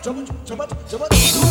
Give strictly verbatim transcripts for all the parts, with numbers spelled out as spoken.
잡아 잡아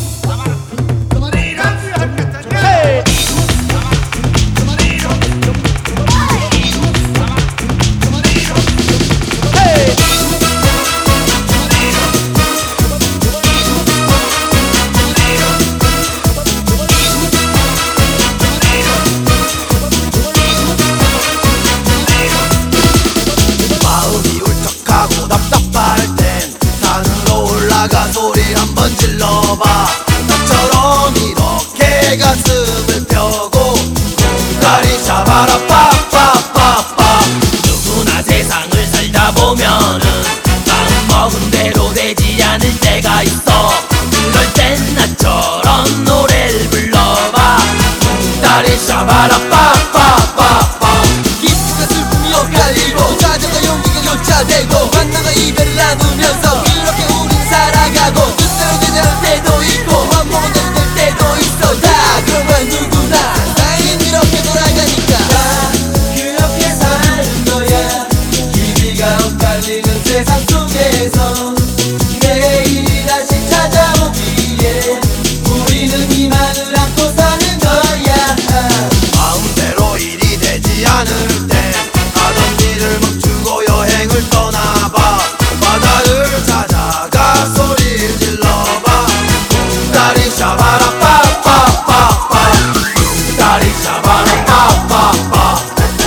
마음이 울적하고 답답할 땐 산으로 올라가 소리 한번 질러봐. 나처럼 이렇게 가슴을 펴고 다리 잡아라 빠빠빠빠. 누구나 세상을 살다 보면은 마음먹은 대로 되지 않을 때가 있어. 그럴 땐 나처럼 노래를 불러봐. 다리 잡아라 빠빠빠빠. 기쁨과 슬픔이 엇갈리고 좌절과 용기가 교차되고 만남과 이별을 나누면서 그렇게 우린 살아가고 뜻대로 되지 않을 때도 있고 맘먹은 대로 될 때도 있어. 다 그런 거야 누구나 사인 이렇게 돌아가니까 다 그렇게 사는 거야. 기비가 엇갈리는 세상 속에서 내일이 다시 찾아오기에 우리는 희망을 안고 사는 거야. 마음대로 일이 되지 않을 때 하던 일을 멈추고 여행을 떠나봐. 바다를 찾아가 소리를 질러봐. 다리 잡아라 빠빠빠빠. 다리 잡아라 빠빠빠.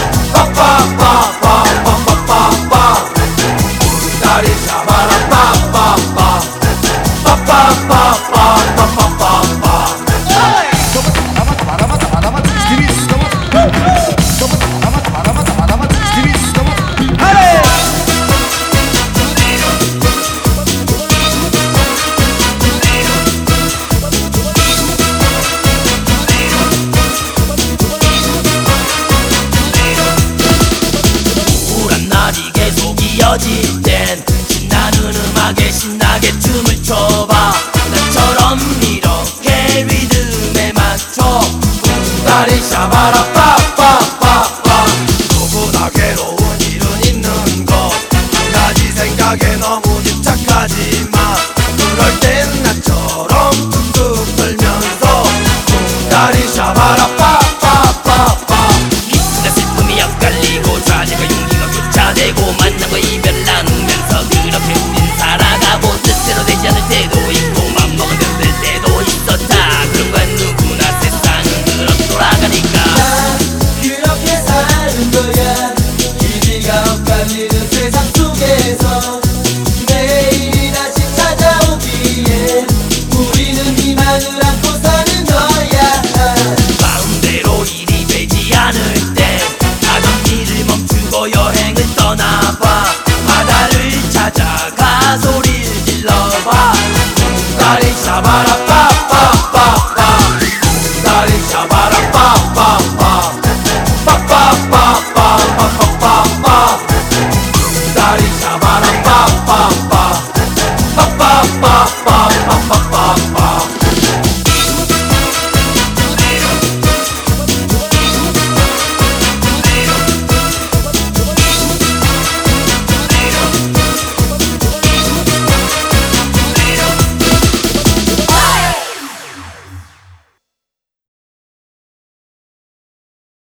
빠빠빠빠빠빠빠빠. 다리 잡아라 빠빠빠. 빠빠빠빠빠빠빠빠. 우울한 날이 계속 이어질 땐 신나는 음악에 신나게 춤을 춰봐. 나처럼 이렇게 리듬에 맞춰 다리 잡아라 빠빠빠빠. 누구나 괴로운 일은 있는 것. 한 가지 생각에 너무 집착하지 마.